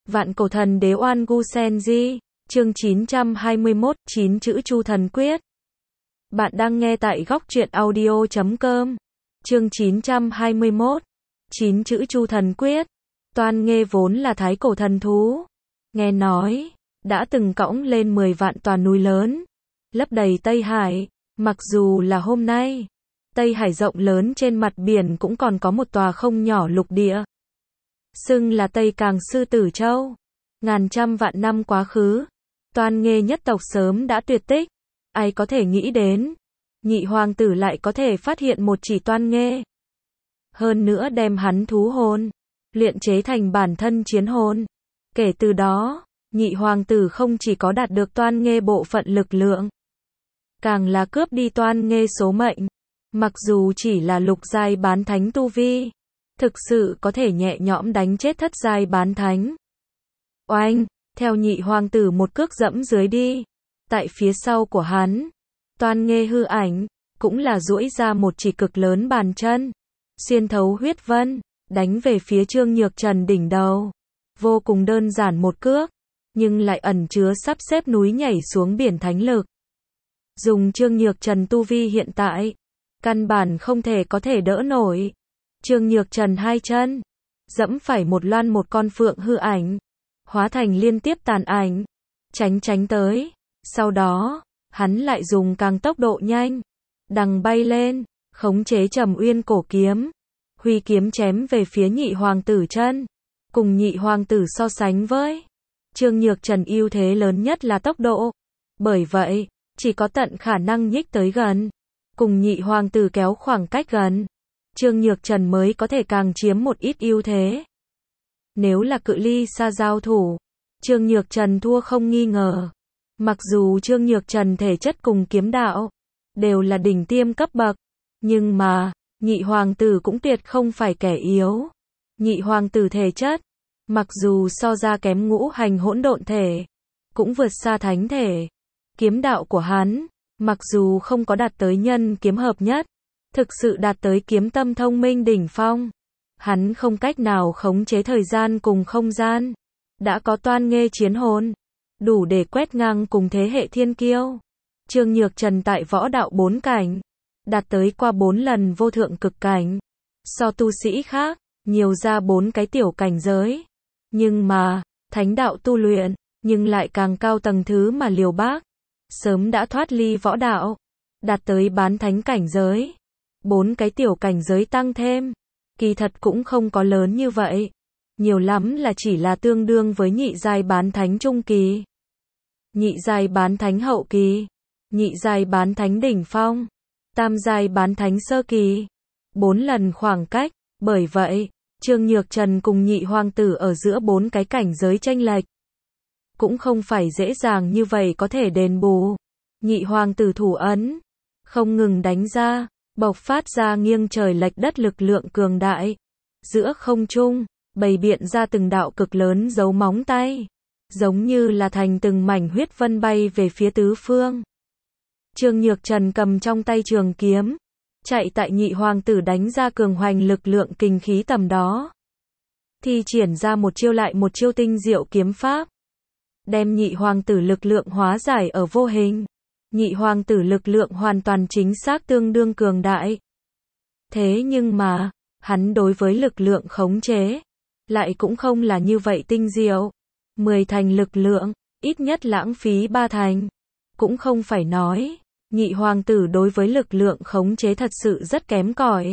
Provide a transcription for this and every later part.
Vạn cổ thần đế Oan Gu Sen Di, chương 921, 9 chữ Chu Thần Quyết. Bạn đang nghe tại góc truyện audio.com. Chương 921, 9 chữ Chu Thần Quyết. Toan Nghê vốn là thái cổ thần thú. Nghe nói, đã từng cõng lên 10 vạn tòa núi lớn, lấp đầy Tây Hải. Mặc dù là hôm nay, Tây Hải rộng lớn trên mặt biển cũng còn có một tòa không nhỏ lục địa. Xưng là Tây Càng Sư Tử Châu. Ngàn trăm vạn năm quá khứ, Toan Nghê nhất tộc sớm đã tuyệt tích. Ai có thể nghĩ đến, nhị hoàng tử lại có thể phát hiện một chỉ Toan Nghê. Hơn nữa đem hắn thú hồn, luyện chế thành bản thân chiến hồn. Kể từ đó, nhị hoàng tử không chỉ có đạt được Toan Nghê bộ phận lực lượng, càng là cướp đi Toan Nghê số mệnh. Mặc dù chỉ là lục giai bán thánh tu vi, thực sự có thể nhẹ nhõm đánh chết thất giai bán thánh. Oanh, theo nhị hoàng tử một cước dẫm dưới đi. Tại phía sau của hắn, Toan Nghê hư ảnh, cũng là duỗi ra một chỉ cực lớn bàn chân, xuyên thấu huyết vân, đánh về phía Trương Nhược Trần đỉnh đầu. Vô cùng đơn giản một cước, nhưng lại ẩn chứa sắp xếp núi nhảy xuống biển thánh lực. Dùng Trương Nhược Trần tu vi hiện tại, căn bản không thể có thể đỡ nổi. Trương Nhược Trần hai chân, dẫm phải một loan một con phượng hư ảnh, hóa thành liên tiếp tàn ảnh, tránh tới. Sau đó, hắn lại dùng càng tốc độ nhanh, đằng bay lên, khống chế Trầm Uyên cổ kiếm, huy kiếm chém về phía nhị hoàng tử chân. Cùng nhị hoàng tử so sánh với, Trương Nhược Trần ưu thế lớn nhất là tốc độ. Bởi vậy, chỉ có tận khả năng nhích tới gần, cùng nhị hoàng tử kéo khoảng cách gần, Trương Nhược Trần mới có thể càng chiếm một ít ưu thế. Nếu là cự ly xa giao thủ, Trương Nhược Trần thua không nghi ngờ. Mặc dù Trương Nhược Trần thể chất cùng kiếm đạo đều là đỉnh tiêm cấp bậc, nhưng mà, nhị hoàng tử cũng tuyệt không phải kẻ yếu. Nhị hoàng tử thể chất, mặc dù so ra kém ngũ hành hỗn độn thể, cũng vượt xa thánh thể. Kiếm đạo của hắn, mặc dù không có đạt tới nhân kiếm hợp nhất, thực sự đạt tới kiếm tâm thông minh đỉnh phong. Hắn không cách nào khống chế thời gian cùng không gian. Đã có Toan Nghê chiến hồn, đủ để quét ngang cùng thế hệ thiên kiêu. Trương Nhược Trần tại võ đạo 4 cảnh, đạt tới qua 4 lần vô thượng cực cảnh. So tu sĩ khác, nhiều ra 4 cái tiểu cảnh giới. Nhưng mà, thánh đạo tu luyện, nhưng lại càng cao tầng thứ mà liều bác. Sớm đã thoát ly võ đạo, đạt tới bán thánh cảnh giới. 4 cái tiểu cảnh giới tăng thêm, kỳ thật cũng không có lớn như vậy. Nhiều lắm là chỉ là tương đương với nhị giai bán thánh trung kỳ, nhị giai bán thánh hậu kỳ, nhị giai bán thánh đỉnh phong, tam giai bán thánh sơ kỳ. 4 lần khoảng cách. Bởi vậy, Trương Nhược Trần cùng nhị hoàng tử ở giữa 4 cái cảnh giới chênh lệch, cũng không phải dễ dàng như vậy có thể đền bù. Nhị hoàng tử thủ ấn, không ngừng đánh ra, bộc phát ra nghiêng trời lệch đất lực lượng cường đại. Giữa không trung, bày biện ra từng đạo cực lớn dấu móng tay, giống như là thành từng mảnh huyết vân bay về phía tứ phương. Trương Nhược Trần cầm trong tay trường kiếm, chạy tại nhị hoàng tử đánh ra cường hoành lực lượng kinh khí tầm đó. Thi triển ra một chiêu lại một chiêu tinh diệu kiếm pháp, đem nhị hoàng tử lực lượng hóa giải ở vô hình. Nhị hoàng tử lực lượng hoàn toàn chính xác tương đương cường đại. Thế nhưng mà, hắn đối với lực lượng khống chế, lại cũng không là như vậy tinh diệu. 10 thành lực lượng, ít nhất lãng phí 3 thành. Cũng không phải nói, nhị hoàng tử đối với lực lượng khống chế thật sự rất kém cỏi.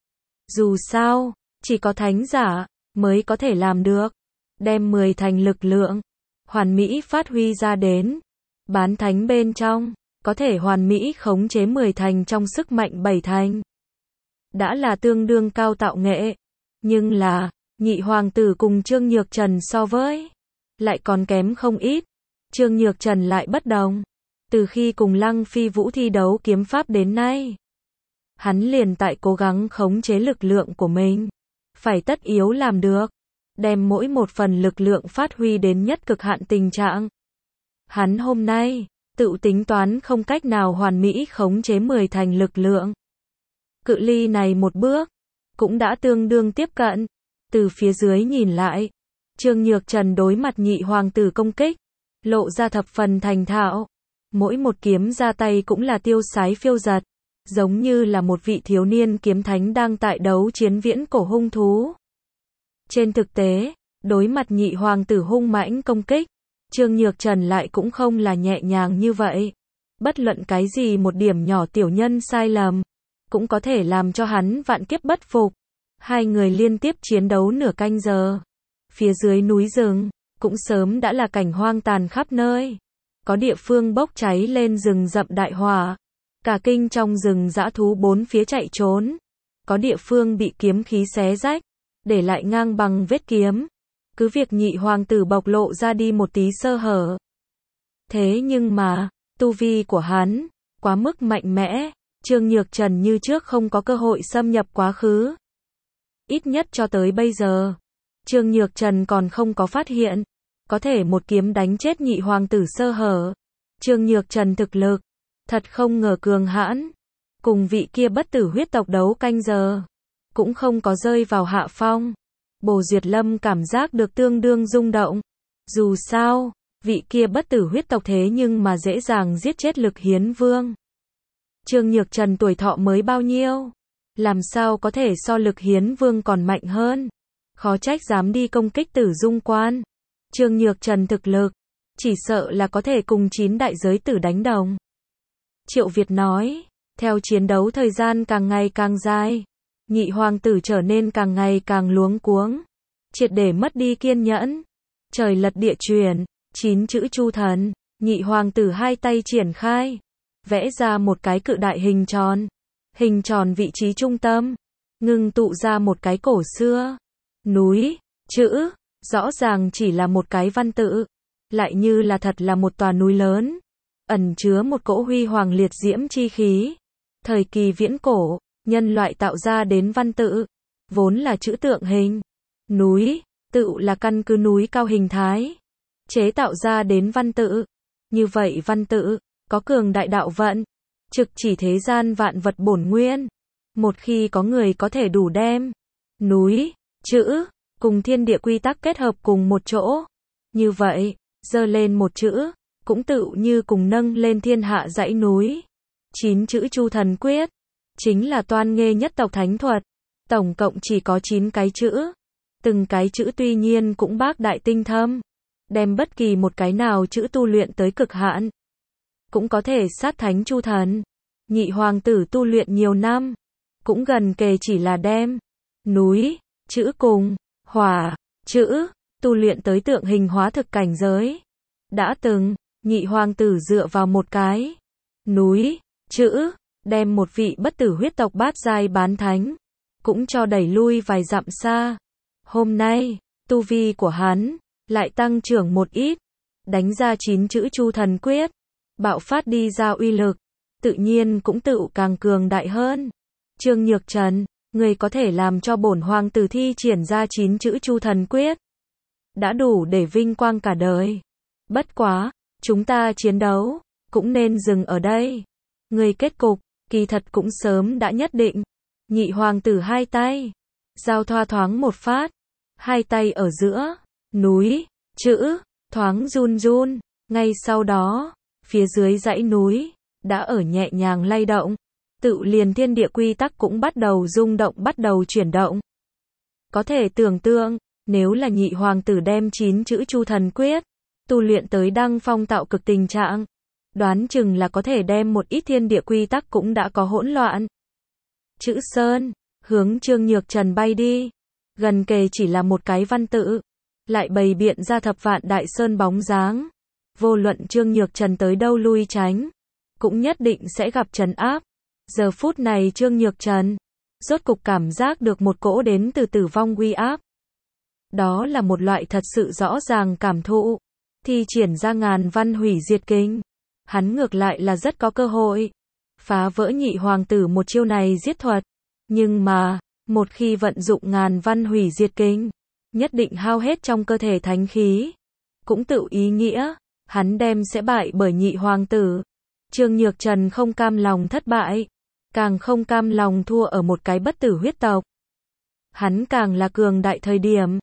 Dù sao, chỉ có thánh giả mới có thể làm được. Đem 10 thành lực lượng, hoàn mỹ phát huy ra đến. Bán thánh bên trong, có thể hoàn mỹ khống chế 10 thành trong sức mạnh 7 thành. Đã là tương đương cao tạo nghệ. Nhưng là, nhị hoàng tử cùng Trương Nhược Trần so với, lại còn kém không ít. Trương Nhược Trần lại bất đồng. Từ khi cùng Lăng Phi Vũ thi đấu kiếm pháp đến nay, hắn liền tại cố gắng khống chế lực lượng của mình. Phải tất yếu làm được, đem mỗi một phần lực lượng phát huy đến nhất cực hạn tình trạng. Hắn hôm nay, tự tính toán không cách nào hoàn mỹ khống chế 10 thành lực lượng. Cự ly này một bước, cũng đã tương đương tiếp cận. Từ phía dưới nhìn lại, Trương Nhược Trần đối mặt nhị hoàng tử công kích, lộ ra thập phần thành thạo. Mỗi một kiếm ra tay cũng là tiêu sái phiêu giật, giống như là một vị thiếu niên kiếm thánh đang tại đấu chiến viễn cổ hung thú. Trên thực tế, đối mặt nhị hoàng tử hung mãnh công kích, Trương Nhược Trần lại cũng không là nhẹ nhàng như vậy. Bất luận cái gì một điểm nhỏ tiểu nhân sai lầm, cũng có thể làm cho hắn vạn kiếp bất phục. Hai người liên tiếp chiến đấu nửa canh giờ. Phía dưới núi rừng, cũng sớm đã là cảnh hoang tàn khắp nơi. Có địa phương bốc cháy lên rừng rậm đại hỏa. Cả kinh trong rừng dã thú bốn phía chạy trốn. Có địa phương bị kiếm khí xé rách, để lại ngang bằng vết kiếm. Cứ việc nhị hoàng tử bộc lộ ra đi một tí sơ hở. Thế nhưng mà, tu vi của hắn, quá mức mạnh mẽ. Trương Nhược Trần như trước không có cơ hội xâm nhập quá khứ. Ít nhất cho tới bây giờ, Trương Nhược Trần còn không có phát hiện, có thể một kiếm đánh chết nhị hoàng tử sơ hở. Trương Nhược Trần thực lực, thật không ngờ cường hãn. Cùng vị kia bất tử huyết tộc đấu canh giờ, cũng không có rơi vào hạ phong. Bồ Duyệt Lâm cảm giác được tương đương rung động. Dù sao, vị kia bất tử huyết tộc thế nhưng mà dễ dàng giết chết Lực Hiến Vương. Trương Nhược Trần tuổi thọ mới bao nhiêu? Làm sao có thể so Lực Hiến Vương còn mạnh hơn? Khó trách dám đi công kích Tử Dung Quan. Trương Nhược Trần thực lực, chỉ sợ là có thể cùng 9 đại giới tử đánh đồng. Triệu Việt nói, theo chiến đấu thời gian càng ngày càng dài, nhị hoàng tử trở nên càng ngày càng luống cuống, triệt để mất đi kiên nhẫn. Trời lật địa chuyển, 9 chữ Chu Thần, nhị hoàng tử hai tay triển khai, vẽ ra một cái cự đại hình tròn. Hình tròn vị trí trung tâm, ngưng tụ ra một cái cổ xưa núi, chữ, rõ ràng chỉ là một cái văn tự, lại như là thật là một tòa núi lớn, ẩn chứa một cỗ huy hoàng liệt diễm chi khí. Thời kỳ viễn cổ, nhân loại tạo ra đến văn tự, vốn là chữ tượng hình. Núi, tự là căn cứ núi cao hình thái, chế tạo ra đến văn tự. Như vậy văn tự, có cường đại đạo vận, trực chỉ thế gian vạn vật bổn nguyên. Một khi có người có thể đủ đem núi, chữ, cùng thiên địa quy tắc kết hợp cùng một chỗ, như vậy, giơ lên một chữ, cũng tự như cùng nâng lên thiên hạ dãy núi. 9 chữ Chu Thần Quyết, chính là toan nghê nhất tộc thánh thuật. Tổng cộng chỉ có 9 cái chữ. Từng cái chữ tuy nhiên cũng bác đại tinh thâm, đem bất kỳ một cái nào chữ tu luyện tới cực hạn, cũng có thể sát thánh Chu Thần. Nhị hoàng tử tu luyện nhiều năm, cũng gần kề chỉ là đem núi, chữ cùng hỏa, chữ, tu luyện tới tượng hình hóa thực cảnh giới. Đã từng, nhị hoàng tử dựa vào một cái núi, chữ, đem một vị bất tử huyết tộc bát giai bán thánh, cũng cho đẩy lui vài dặm xa. Hôm nay, tu vi của hắn, lại tăng trưởng một ít, đánh ra 9 chữ Chu Thần Quyết, bạo phát đi ra uy lực, tự nhiên cũng tự càng cường đại hơn. Trương Nhược Trần, người có thể làm cho bổn hoàng tử thi triển ra 9 chữ Chu Thần Quyết, đã đủ để vinh quang cả đời. Bất quá, chúng ta chiến đấu, cũng nên dừng ở đây. Người kết cục, kỳ thật cũng sớm đã nhất định. Nhị hoàng tử hai tay, giao thoa thoáng một phát, hai tay ở giữa, núi, chữ, thoáng run run, ngay sau đó, phía dưới dãy núi, đã ở nhẹ nhàng lay động, tự liền thiên địa quy tắc cũng bắt đầu rung động bắt đầu chuyển động. Có thể tưởng tượng, nếu là nhị hoàng tử đem 9 chữ Chu Thần Quyết, tu luyện tới đăng phong tạo cực tình trạng, đoán chừng là có thể đem một ít thiên địa quy tắc cũng đã có hỗn loạn. Chữ Sơn, hướng Trương Nhược Trần bay đi, gần kề chỉ là một cái văn tự, lại bày biện ra thập vạn đại sơn bóng dáng. Vô luận Trương Nhược Trần tới đâu lui tránh, cũng nhất định sẽ gặp trấn áp. Giờ phút này Trương Nhược Trần, rốt cục cảm giác được một cỗ đến từ tử vong uy áp. Đó là một loại thật sự rõ ràng cảm thụ, thi triển ra ngàn văn hủy diệt kinh. Hắn ngược lại là rất có cơ hội phá vỡ nhị hoàng tử một chiêu này giết thuật. Nhưng mà, một khi vận dụng ngàn văn hủy diệt kinh, nhất định hao hết trong cơ thể thánh khí. Cũng tự ý nghĩa, hắn đem sẽ bại bởi nhị hoàng tử. Trương Nhược Trần không cam lòng thất bại, càng không cam lòng thua ở một cái bất tử huyết tộc. Hắn càng là cường đại thời điểm,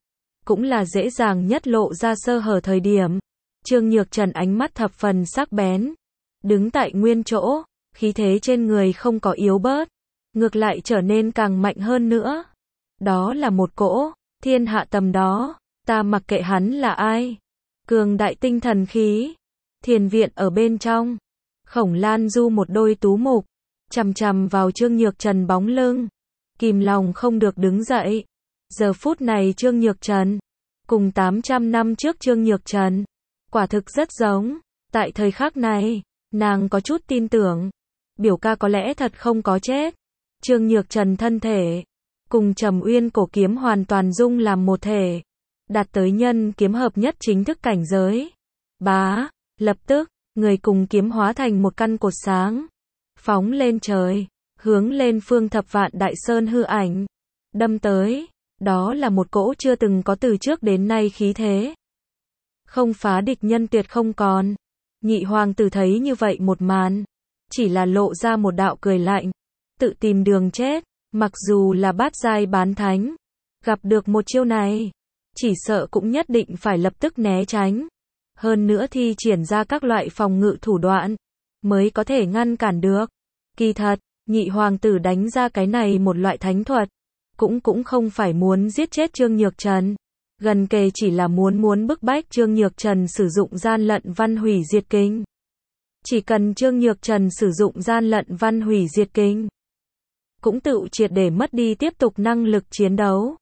cũng là dễ dàng nhất lộ ra sơ hở thời điểm. Trương Nhược Trần ánh mắt thập phần sắc bén, đứng tại nguyên chỗ, khí thế trên người không có yếu bớt, ngược lại trở nên càng mạnh hơn nữa. Đó là một cỗ thiên hạ tầm đó, ta mặc kệ hắn là ai. Cường đại tinh thần khí. Thiền viện ở bên trong, Khổng Lan Du một đôi tú mục, chằm chằm vào Trương Nhược Trần bóng lưng, kìm lòng không được đứng dậy. Giờ phút này Trương Nhược Trần, cùng 800 năm trước Trương Nhược Trần, quả thực rất giống. Tại thời khắc này, nàng có chút tin tưởng, biểu ca có lẽ thật không có chết. Trương Nhược Trần thân thể, cùng Trầm Uyên cổ kiếm hoàn toàn dung làm một thể, đạt tới nhân kiếm hợp nhất chính thức cảnh giới. Bá, lập tức, người cùng kiếm hóa thành một căn cột sáng, phóng lên trời, hướng lên phương Thập Vạn Đại Sơn hư ảnh, đâm tới. Đó là một cỗ chưa từng có từ trước đến nay khí thế. Không phá địch nhân tuyệt không còn. Nhị hoàng tử thấy như vậy một màn, chỉ là lộ ra một đạo cười lạnh, tự tìm đường chết. Mặc dù là bát giai bán thánh, gặp được một chiêu này, chỉ sợ cũng nhất định phải lập tức né tránh. Hơn nữa thi triển ra các loại phòng ngự thủ đoạn, mới có thể ngăn cản được. Kỳ thật, nhị hoàng tử đánh ra cái này một loại thánh thuật, cũng không phải muốn giết chết Trương Nhược Trần. Gần kề chỉ là muốn bức bách Trương Nhược Trần sử dụng gian lận văn hủy diệt kinh. Chỉ cần Trương Nhược Trần sử dụng gian lận văn hủy diệt kinh, cũng tự triệt để mất đi tiếp tục năng lực chiến đấu.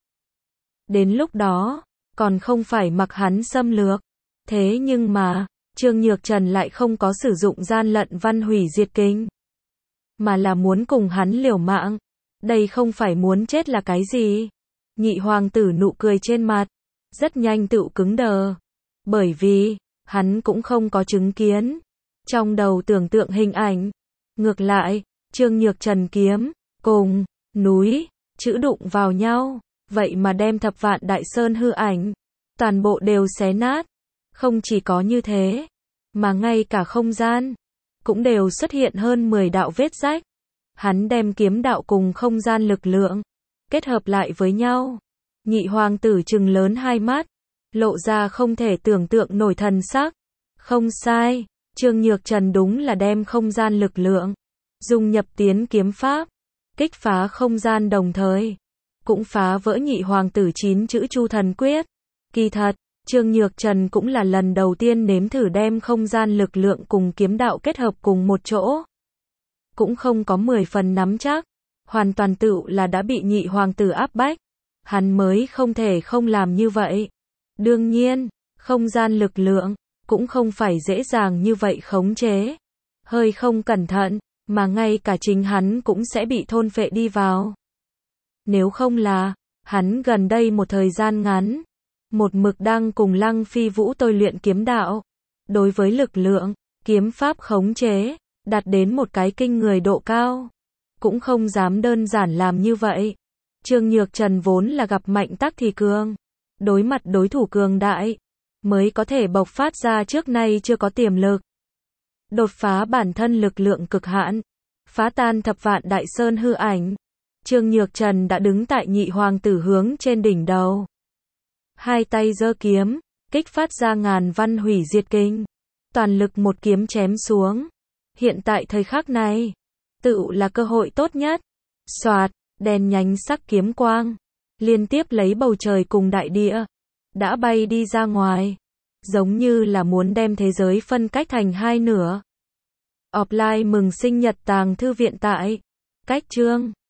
Đến lúc đó, còn không phải mặc hắn xâm lược. Thế nhưng mà, Trương Nhược Trần lại không có sử dụng gian lận văn hủy diệt kinh, mà là muốn cùng hắn liều mạng. Đây không phải muốn chết là cái gì? Nhị hoàng tử nụ cười trên mặt, rất nhanh tựu cứng đờ. Bởi vì, hắn cũng không có chứng kiến. Trong đầu tưởng tượng hình ảnh. Ngược lại, Trương Nhược Trần kiếm, cùng, núi, chữ đụng vào nhau. Vậy mà đem Thập Vạn Đại Sơn hư ảnh, toàn bộ đều xé nát. Không chỉ có như thế, mà ngay cả không gian, cũng đều xuất hiện hơn 10 đạo vết rách. Hắn đem kiếm đạo cùng không gian lực lượng, kết hợp lại với nhau. Nhị hoàng tử trừng lớn hai mắt, lộ ra không thể tưởng tượng nổi thần sắc. Không sai, Trương Nhược Trần đúng là đem không gian lực lượng, dung nhập tiến kiếm pháp, kích phá không gian đồng thời, cũng phá vỡ nhị hoàng tử 9 chữ Chu Thần Quyết. Kỳ thật, Trương Nhược Trần cũng là lần đầu tiên nếm thử đem không gian lực lượng cùng kiếm đạo kết hợp cùng một chỗ. Cũng không có 10 phần nắm chắc, hoàn toàn tự là đã bị nhị hoàng tử áp bách. Hắn mới không thể không làm như vậy. Đương nhiên, không gian lực lượng, cũng không phải dễ dàng như vậy khống chế. Hơi không cẩn thận, mà ngay cả chính hắn cũng sẽ bị thôn phệ đi vào. Nếu không là, hắn gần đây một thời gian ngắn, một mực đang cùng Lăng Phi Vũ tôi luyện kiếm đạo. Đối với lực lượng, kiếm pháp khống chế, đạt đến một cái kinh người độ cao. Cũng không dám đơn giản làm như vậy. Trương Nhược Trần vốn là gặp mạnh tắc thì cường. Đối mặt đối thủ cường đại, mới có thể bộc phát ra trước nay chưa có tiềm lực. Đột phá bản thân lực lượng cực hạn, phá tan Thập Vạn Đại Sơn hư ảnh. Trương Nhược Trần đã đứng tại nhị hoàng tử hướng trên đỉnh đầu. Hai tay giơ kiếm, kích phát ra ngàn văn hủy diệt kinh. Toàn lực một kiếm chém xuống. Hiện tại thời khắc này, tự là cơ hội tốt nhất. Xoạt, đèn nhánh sắc kiếm quang, liên tiếp lấy bầu trời cùng đại địa, đã bay đi ra ngoài. Giống như là muốn đem thế giới phân cách thành hai nửa. Offline mừng sinh nhật Tàng Thư Viện tại Cách Chương